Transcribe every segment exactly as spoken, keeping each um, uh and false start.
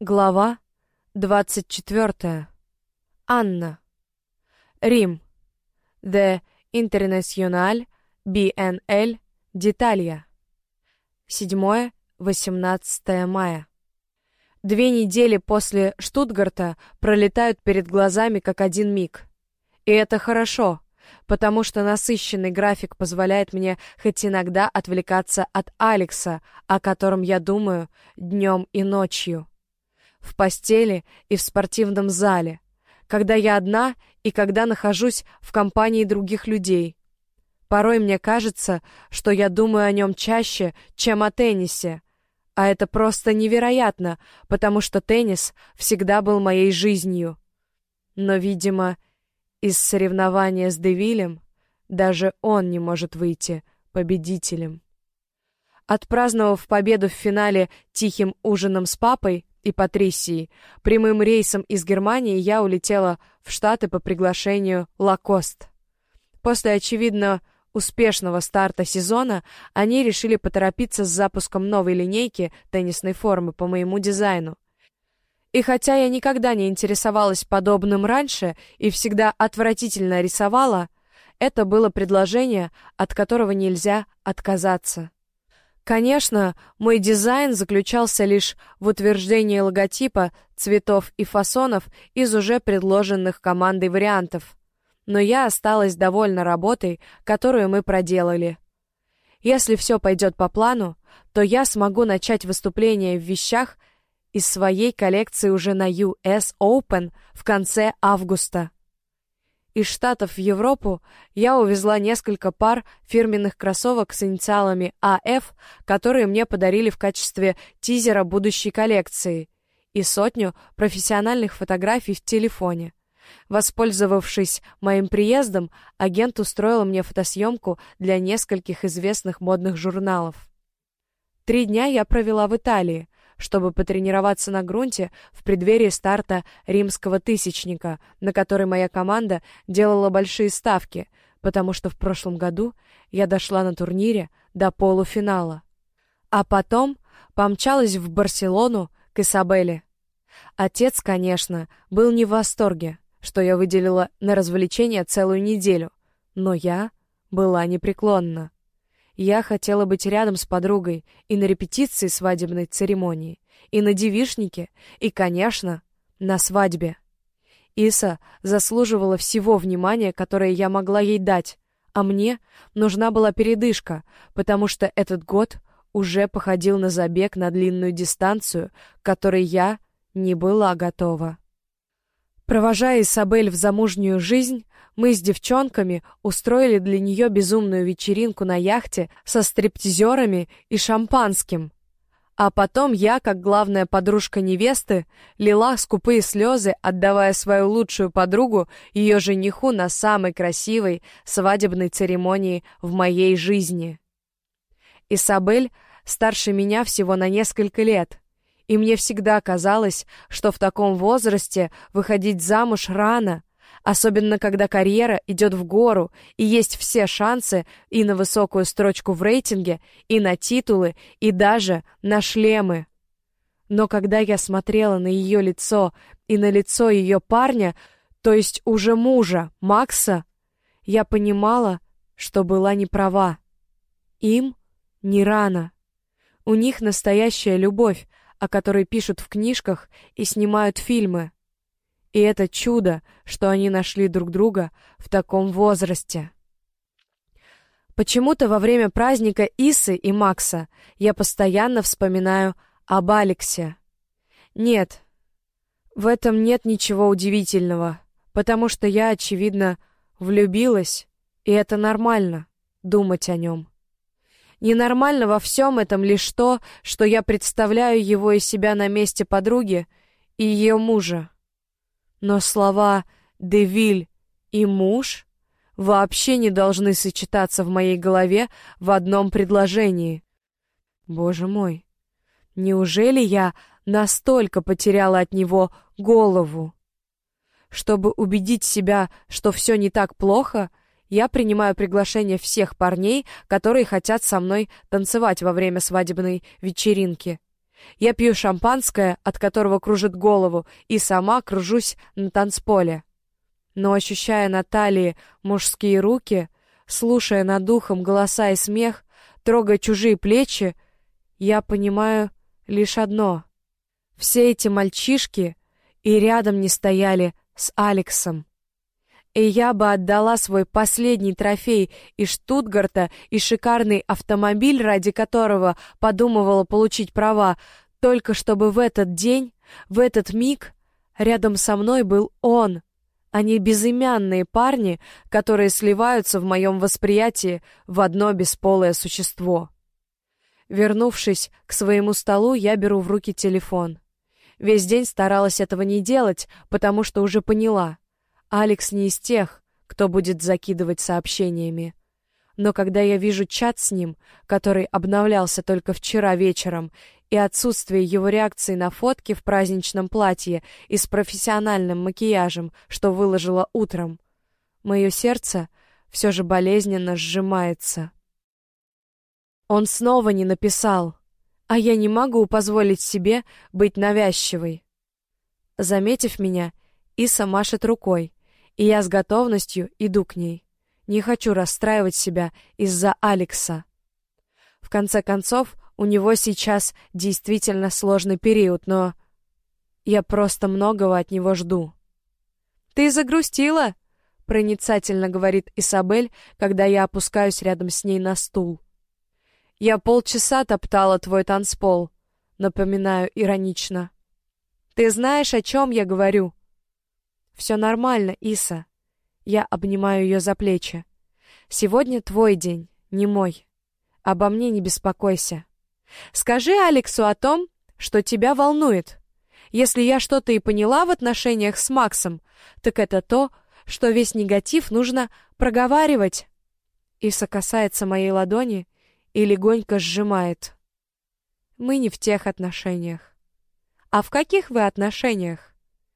Глава двадцать четвёртая. Анна. Рим. The International би эн эл d'Italia. седьмое-восемнадцатое мая. Две недели после Штутгарта пролетают перед глазами как один миг. И это хорошо, потому что насыщенный график позволяет мне хоть иногда отвлекаться от Алекса, о котором я думаю днем и ночью. В постели и в спортивном зале, когда я одна и когда нахожусь в компании других людей. Порой мне кажется, что я думаю о нем чаще, чем о теннисе. А это просто невероятно, потому что теннис всегда был моей жизнью. Но, видимо, из соревнования с Девилем даже он не может выйти победителем. Отпраздновав победу в финале тихим ужином с папой и Патрисией, прямым рейсом из Германии я улетела в Штаты по приглашению Лакост. После, очевидно, успешного старта сезона они решили поторопиться с запуском новой линейки теннисной формы по моему дизайну. И хотя я никогда не интересовалась подобным раньше и всегда отвратительно рисовала, это было предложение, от которого нельзя отказаться. Конечно, мой дизайн заключался лишь в утверждении логотипа, цветов и фасонов из уже предложенных командой вариантов. Но я осталась довольна работой, которую мы проделали. Если все пойдет по плану, то я смогу начать выступление в вещах из своей коллекции уже на ю эс Open в конце августа. Из Штатов в Европу я увезла несколько пар фирменных кроссовок с инициалами а эф, которые мне подарили в качестве тизера будущей коллекции, и сотню профессиональных фотографий в телефоне. Воспользовавшись моим приездом, агент устроил мне фотосъемку для нескольких известных модных журналов. Три дня я провела в Италии, чтобы потренироваться на грунте в преддверии старта римского тысячника, на который моя команда делала большие ставки, потому что в прошлом году я дошла на турнире до полуфинала. А потом помчалась в Барселону к Исабелле. Отец, конечно, был не в восторге, что я выделила на развлечения целую неделю, но я была непреклонна. Я хотела быть рядом с подругой и на репетиции свадебной церемонии, и на девичнике, и, конечно, на свадьбе. Иса заслуживала всего внимания, которое я могла ей дать, а мне нужна была передышка, потому что этот год уже походил на забег на длинную дистанцию, к которой я не была готова. Провожая Исабель в замужнюю жизнь, мы с девчонками устроили для нее безумную вечеринку на яхте со стриптизерами и шампанским. А потом я, как главная подружка невесты, лила скупые слезы, отдавая свою лучшую подругу ее жениху на самой красивой свадебной церемонии в моей жизни. Исабель старше меня всего на несколько лет, и мне всегда казалось, что в таком возрасте выходить замуж рано, особенно когда карьера идет в гору и есть все шансы и на высокую строчку в рейтинге, и на титулы, и даже на шлемы. Но когда я смотрела на ее лицо и на лицо ее парня, то есть уже мужа, Макса, я понимала, что была не права. Им не рано. У них настоящая любовь, о которой пишут в книжках и снимают фильмы. И это чудо, что они нашли друг друга в таком возрасте. Почему-то во время праздника Исы и Макса я постоянно вспоминаю об Алексе. Нет, в этом нет ничего удивительного, потому что я, очевидно, влюбилась, и это нормально — думать о нем. Ненормально во всем этом лишь то, что я представляю его и себя на месте подруги и ее мужа. Но слова «Девиль» и «муж» вообще не должны сочетаться в моей голове в одном предложении. Боже мой, неужели я настолько потеряла от него голову? Чтобы убедить себя, что все не так плохо, я принимаю приглашение всех парней, которые хотят со мной танцевать во время свадебной вечеринки. Я пью шампанское, от которого кружит голову, и сама кружусь на танцполе. Но ощущая на талии мужские руки, слушая над ухом голоса и смех, трогая чужие плечи, я понимаю лишь одно. Все эти мальчишки и рядом не стояли с Алексом. И я бы отдала свой последний трофей из Штутгарта и шикарный автомобиль, ради которого подумывала получить права, только чтобы в этот день, в этот миг рядом со мной был он, а не безымянные парни, которые сливаются в моем восприятии в одно бесполое существо. Вернувшись к своему столу, я беру в руки телефон. Весь день старалась этого не делать, потому что уже поняла. Алекс не из тех, кто будет закидывать сообщениями. Но когда я вижу чат с ним, который обновлялся только вчера вечером, и отсутствие его реакции на фотки в праздничном платье и с профессиональным макияжем, что выложила утром, мое сердце все же болезненно сжимается. Он снова не написал, а я не могу позволить себе быть навязчивой. Заметив меня, Иса машет рукой, и я с готовностью иду к ней. Не хочу расстраивать себя из-за Алекса. В конце концов, у него сейчас действительно сложный период, но я просто многого от него жду. «Ты загрустила?» — проницательно говорит Исабель, когда я опускаюсь рядом с ней на стул. «Я полчаса топтала твой танцпол», — напоминаю иронично. «Ты знаешь, о чем я говорю?» «Все нормально, Иса». Я обнимаю ее за плечи. «Сегодня твой день, не мой. Обо мне не беспокойся. Скажи Алексу о том, что тебя волнует. Если я что-то и поняла в отношениях с Максом, так это то, что весь негатив нужно проговаривать». Иса касается моей ладони и легонько сжимает. «Мы не в тех отношениях». «А в каких вы отношениях?»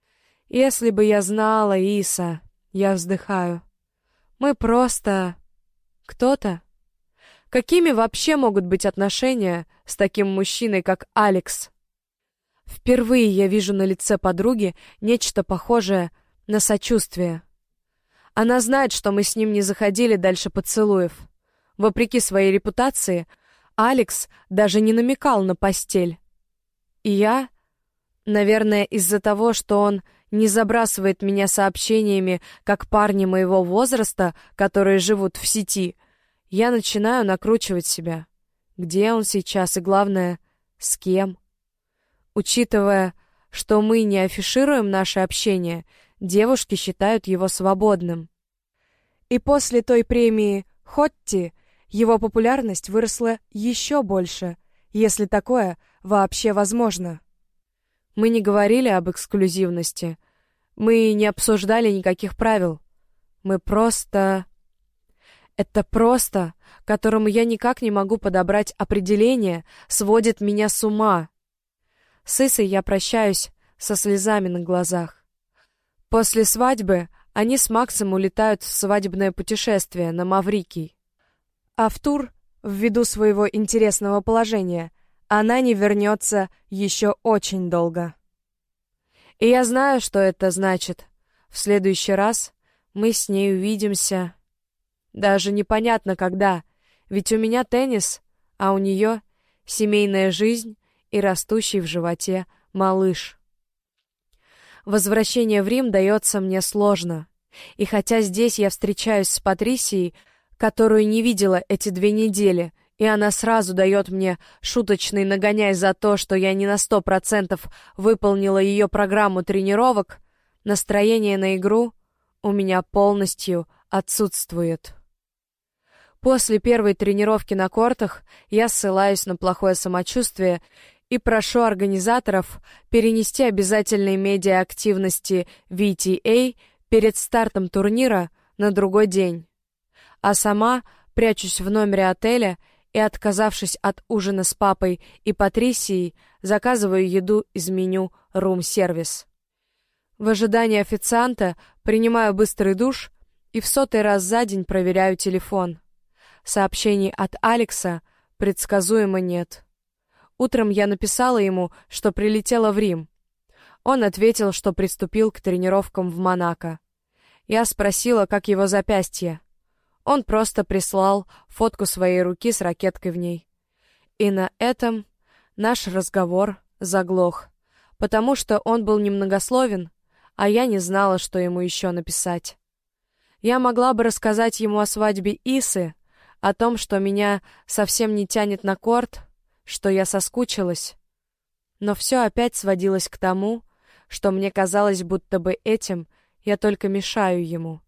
«Если бы я знала, Иса», — я вздыхаю. «Мы просто... кто-то». Какими вообще могут быть отношения с таким мужчиной, как Алекс? Впервые я вижу на лице подруги нечто похожее на сочувствие. Она знает, что мы с ним не заходили дальше поцелуев. Вопреки своей репутации, Алекс даже не намекал на постель. И я, наверное, из-за того, что он не забрасывает меня сообщениями, как парни моего возраста, которые живут в сети, я начинаю накручивать себя. Где он сейчас и, главное, с кем? Учитывая, что мы не афишируем наше общение, девушки считают его свободным. И после той премии «Хотти» его популярность выросла еще больше, если такое вообще возможно. Мы не говорили об эксклюзивности. Мы не обсуждали никаких правил. Мы просто... Это «просто», которому я никак не могу подобрать определение, сводит меня с ума. С Исой я прощаюсь со слезами на глазах. После свадьбы они с Максом улетают в свадебное путешествие на Маврикий. А в тур, ввиду своего интересного положения, она не вернется еще очень долго. И я знаю, что это значит. В следующий раз мы с ней увидимся. Даже непонятно когда, ведь у меня теннис, а у нее семейная жизнь и растущий в животе малыш. Возвращение в Рим дается мне сложно. И хотя здесь я встречаюсь с Патрисией, которую не видела эти две недели, и она сразу дает мне шуточный нагоняй за то, что я не на сто процентов выполнила ее программу тренировок, настроение на игру у меня полностью отсутствует. После первой тренировки на кортах я ссылаюсь на плохое самочувствие и прошу организаторов перенести обязательные медиа-активности ви ти эй перед стартом турнира на другой день. А сама прячусь в номере отеля и, отказавшись от ужина с папой и Патрисией, заказываю еду из меню рум-сервис. В ожидании официанта принимаю быстрый душ и в сотый раз за день проверяю телефон. Сообщений от Алекса предсказуемо нет. Утром я написала ему, что прилетела в Рим. Он ответил, что приступил к тренировкам в Монако. Я спросила, как его запястье. Он просто прислал фотку своей руки с ракеткой в ней. И на этом наш разговор заглох, потому что он был немногословен, а я не знала, что ему еще написать. Я могла бы рассказать ему о свадьбе Исы, о том, что меня совсем не тянет на корт, что я соскучилась. Но все опять сводилось к тому, что мне казалось, будто бы этим я только мешаю ему.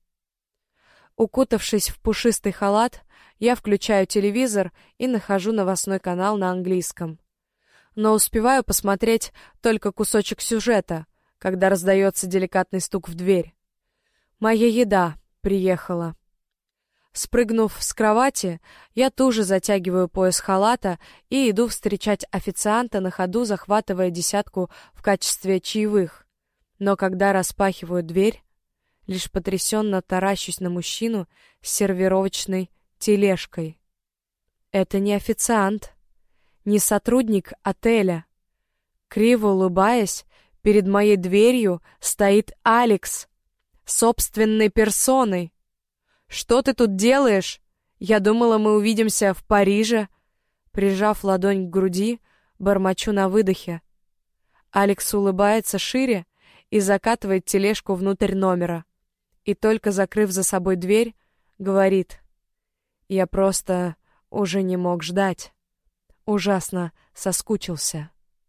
Укутавшись в пушистый халат, я включаю телевизор и нахожу новостной канал на английском. Но успеваю посмотреть только кусочек сюжета, когда раздается деликатный стук в дверь. Моя еда приехала. Спрыгнув с кровати, я туже затягиваю пояс халата и иду встречать официанта на ходу, захватывая десятку в качестве чаевых. Но когда распахиваю дверь, лишь потрясенно таращусь на мужчину с сервировочной тележкой. Это не официант, не сотрудник отеля. Криво улыбаясь, перед моей дверью стоит Алекс, собственной персоной. «Что ты тут делаешь? Я думала, мы увидимся в Париже». Прижав ладонь к груди, бормочу на выдохе. Алекс улыбается шире и закатывает тележку внутрь номера. И только закрыв за собой дверь, говорит: «Я просто уже не мог ждать. Ужасно соскучился».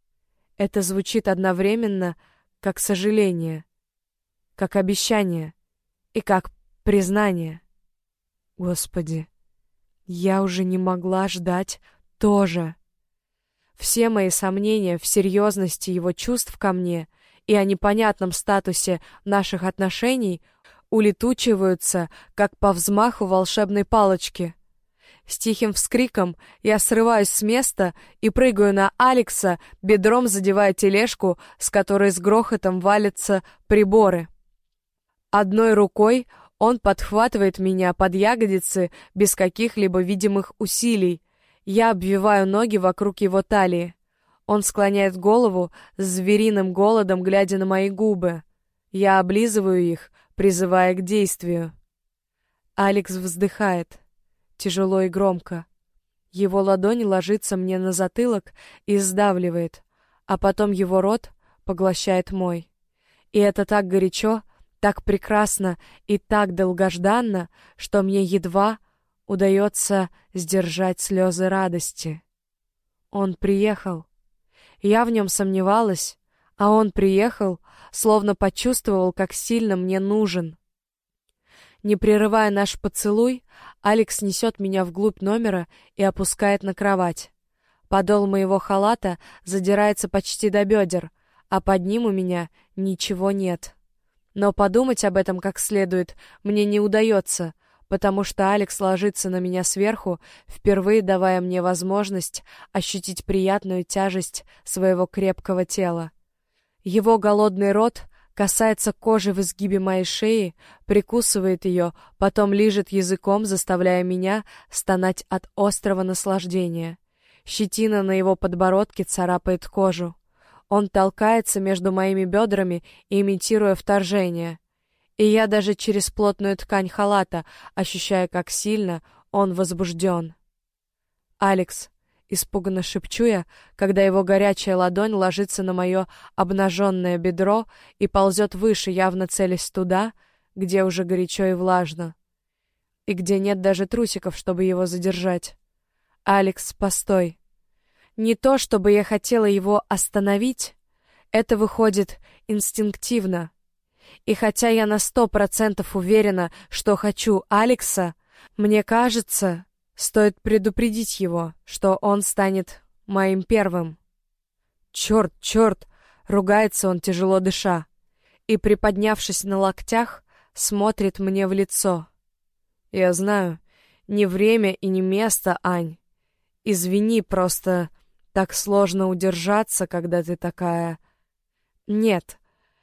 Это звучит одновременно как сожаление, как обещание и как признание. Господи, я уже не могла ждать тоже. Все мои сомнения в серьезности его чувств ко мне и о непонятном статусе наших отношений улетучиваются, как по взмаху волшебной палочки. С тихим вскриком я срываюсь с места и прыгаю на Алекса, бедром задевая тележку, с которой с грохотом валятся приборы. Одной рукой он подхватывает меня под ягодицы без каких-либо видимых усилий. Я обвиваю ноги вокруг его талии. Он склоняет голову с звериным голодом, глядя на мои губы. Я облизываю их, призывая к действию. Алекс вздыхает, тяжело и громко. Его ладонь ложится мне на затылок и сдавливает, а потом его рот поглощает мой. И это так горячо, так прекрасно и так долгожданно, что мне едва удается сдержать слезы радости. Он приехал. Я в нем сомневалась, а он приехал, словно почувствовал, как сильно мне нужен. Не прерывая наш поцелуй, Алекс несет меня вглубь номера и опускает на кровать. Подол моего халата задирается почти до бедер, а под ним у меня ничего нет. Но подумать об этом как следует мне не удается, потому что Алекс ложится на меня сверху, впервые давая мне возможность ощутить приятную тяжесть своего крепкого тела. Его голодный рот касается кожи в изгибе моей шеи, прикусывает ее, потом лижет языком, заставляя меня стонать от острого наслаждения. Щетина на его подбородке царапает кожу. Он толкается между моими бедрами, имитируя вторжение. И я даже через плотную ткань халата ощущаю, как сильно он возбужден. «Алекс», — испуганно шепчу я, когда его горячая ладонь ложится на мое обнаженное бедро и ползет выше, явно целясь туда, где уже горячо и влажно, и где нет даже трусиков, чтобы его задержать. «Алекс, постой». Не то, чтобы я хотела его остановить, это выходит инстинктивно. И хотя я на сто процентов уверена, что хочу Алекса, мне кажется, стоит предупредить его, что он станет моим первым. «Черт, черт!» — ругается он, тяжело дыша, и, приподнявшись на локтях, смотрит мне в лицо. «Я знаю, не время и не место, Ань. Извини, просто так сложно удержаться, когда ты такая...» «Нет,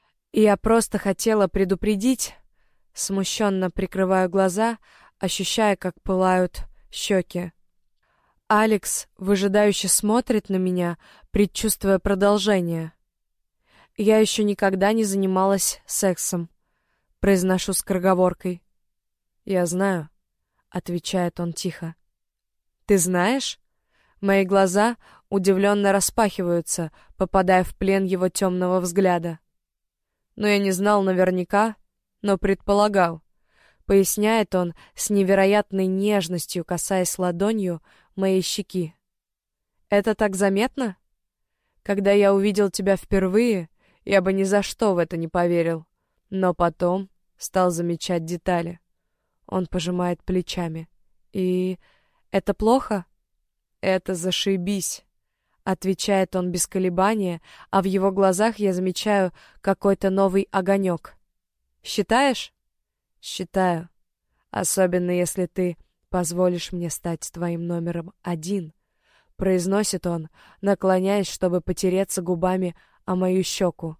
я просто хотела предупредить...» Смущенно прикрываю глаза, ощущая, как пылают щеки. Алекс выжидающе смотрит на меня, предчувствуя продолжение. «Я еще никогда не занималась сексом», — произношу скороговоркой. «Я знаю», — отвечает он тихо. «Ты знаешь?» Мои глаза удивленно распахиваются, попадая в плен его темного взгляда. «Но я не знал наверняка, но предполагал», — поясняет он с невероятной нежностью, касаясь ладонью моей щеки. «Это так заметно? Когда я увидел тебя впервые, я бы ни за что в это не поверил, но потом стал замечать детали». Он пожимает плечами. «И это плохо?» «Это зашибись», — отвечает он без колебания, а в его глазах я замечаю какой-то новый огонек. «Считаешь?» «Считаю. Особенно если ты позволишь мне стать твоим номером один», — произносит он, наклоняясь, чтобы потереться губами о мою щеку.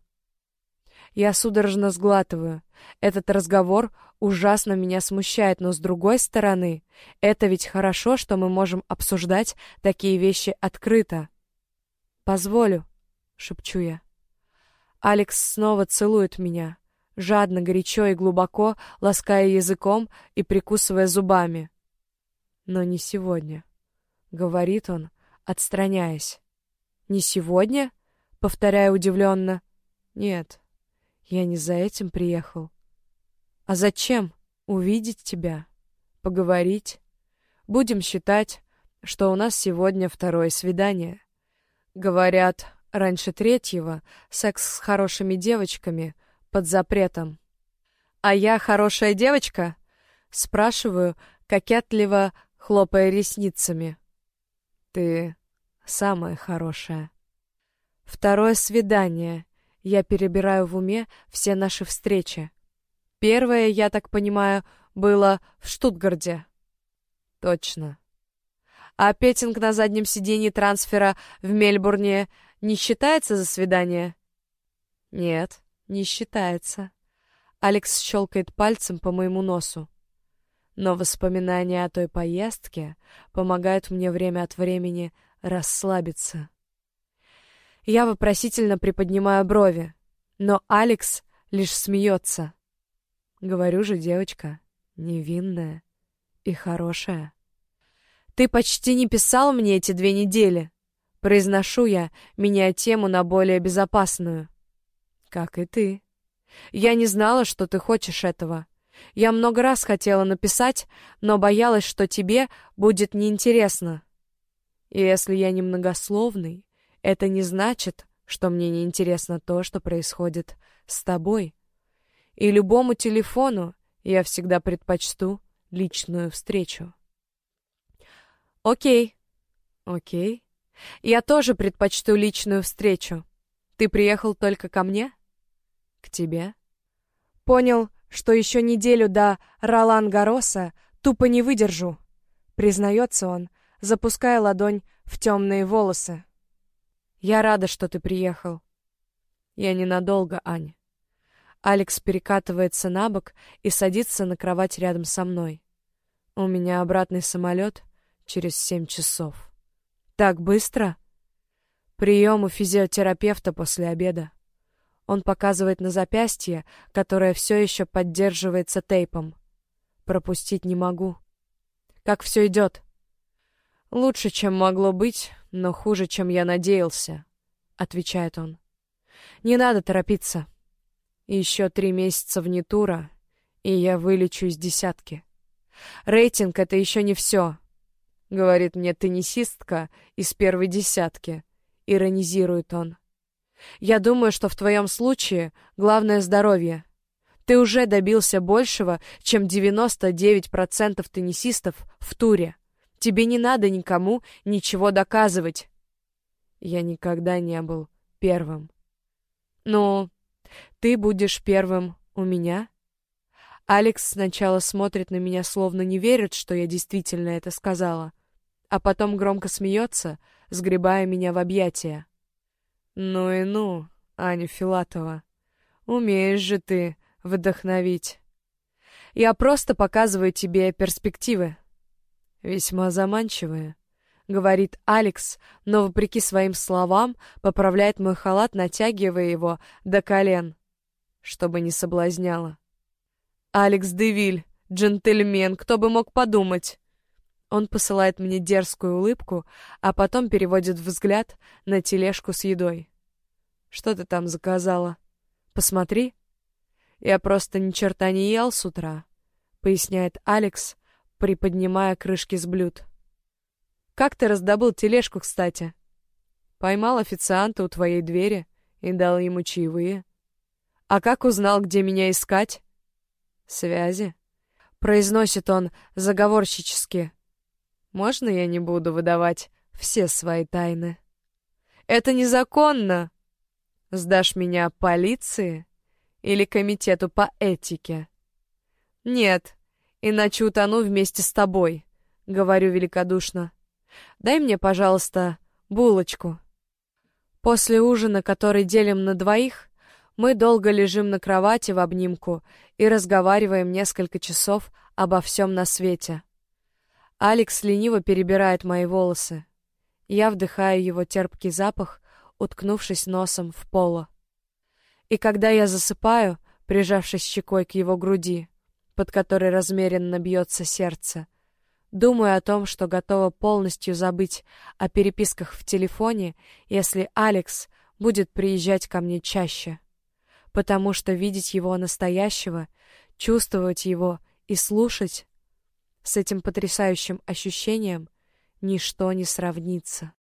Я судорожно сглатываю. Этот разговор ужасно меня смущает, но с другой стороны, это ведь хорошо, что мы можем обсуждать такие вещи открыто. «Позволю», — шепчу я. Алекс снова целует меня, жадно, горячо и глубоко, лаская языком и прикусывая зубами. «Но не сегодня», — говорит он, отстраняясь. «Не сегодня?» — повторяю удивленно. «Нет, я не за этим приехал». «А зачем? Увидеть тебя? Поговорить? Будем считать, что у нас сегодня второе свидание. Говорят, раньше третьего секс с хорошими девочками под запретом». «А я хорошая девочка?» — спрашиваю, кокетливо хлопая ресницами. «Ты самая хорошая». Второе свидание. Я перебираю в уме все наши встречи. Первое, я так понимаю, было в Штутгарте. Точно. А петинг на заднем сиденье трансфера в Мельбурне не считается за свидание? Нет, не считается. Алекс щелкает пальцем по моему носу. Но воспоминания о той поездке помогают мне время от времени расслабиться. Я вопросительно приподнимаю брови, но Алекс лишь смеется. Говорю же, девочка, невинная и хорошая. «Ты почти не писал мне эти две недели», — произношу я, меняя тему на более безопасную. «Как и ты. Я не знала, что ты хочешь этого. Я много раз хотела написать, но боялась, что тебе будет неинтересно. И если я немногословный, это не значит, что мне неинтересно то, что происходит с тобой. И любому телефону я всегда предпочту личную встречу». «Окей, окей. Я тоже предпочту личную встречу. Ты приехал только ко мне?» «К тебе». «Понял, что еще неделю до Ролан-Гарроса тупо не выдержу», — признается он, запуская ладонь в темные волосы. «Я рада, что ты приехал». «Я ненадолго, Ань». Алекс перекатывается на бок и садится на кровать рядом со мной. «У меня обратный самолет через семь часов». «Так быстро?» «Прием у физиотерапевта после обеда». Он показывает на запястье, которое все еще поддерживается тейпом. «Пропустить не могу». «Как все идет?» «Лучше, чем могло быть, но хуже, чем я надеялся», — отвечает он. «Не надо торопиться. Еще три месяца вне тура, и я вылечу из десятки. Рейтинг — это еще не все», — говорит мне теннисистка из первой десятки, — иронизирует он. «Я думаю, что в твоем случае главное здоровье. Ты уже добился большего, чем девяносто девять процентов теннисистов в туре. Тебе не надо никому ничего доказывать». «Я никогда не был первым». «Ну, ты будешь первым у меня?» Алекс сначала смотрит на меня, словно не верит, что я действительно это сказала, а потом громко смеется, сгребая меня в объятия. «Ну и ну, Аня Филатова, умеешь же ты вдохновить. Я просто показываю тебе перспективы. Весьма заманчивые, — говорит Алекс, но, вопреки своим словам, поправляет мой халат, натягивая его до колен, чтобы не соблазняло. «Алекс Девиль, джентльмен, кто бы мог подумать!» Он посылает мне дерзкую улыбку, а потом переводит взгляд на тележку с едой. «Что ты там заказала? Посмотри». «Я просто ни черта не ел с утра», — поясняет Алекс, приподнимая крышки с блюд. «Как ты раздобыл тележку, кстати?» «Поймал официанта у твоей двери и дал ему чаевые». «А как узнал, где меня искать?» «Связи», — произносит он заговорщически. «Можно я не буду выдавать все свои тайны?» «Это незаконно!» «Сдашь меня полиции или комитету по этике?» «Нет, иначе утону вместе с тобой», — говорю великодушно. «Дай мне, пожалуйста, булочку». После ужина, который делим на двоих, мы долго лежим на кровати в обнимку и разговариваем несколько часов обо всем на свете. Алекс лениво перебирает мои волосы. Я вдыхаю его терпкий запах, уткнувшись носом в поло. И когда я засыпаю, прижавшись щекой к его груди, под которой размеренно бьется сердце, думаю о том, что готова полностью забыть о переписках в телефоне, если Алекс будет приезжать ко мне чаще. Потому что видеть его настоящего, чувствовать его и слушать с этим потрясающим ощущением ничто не сравнится.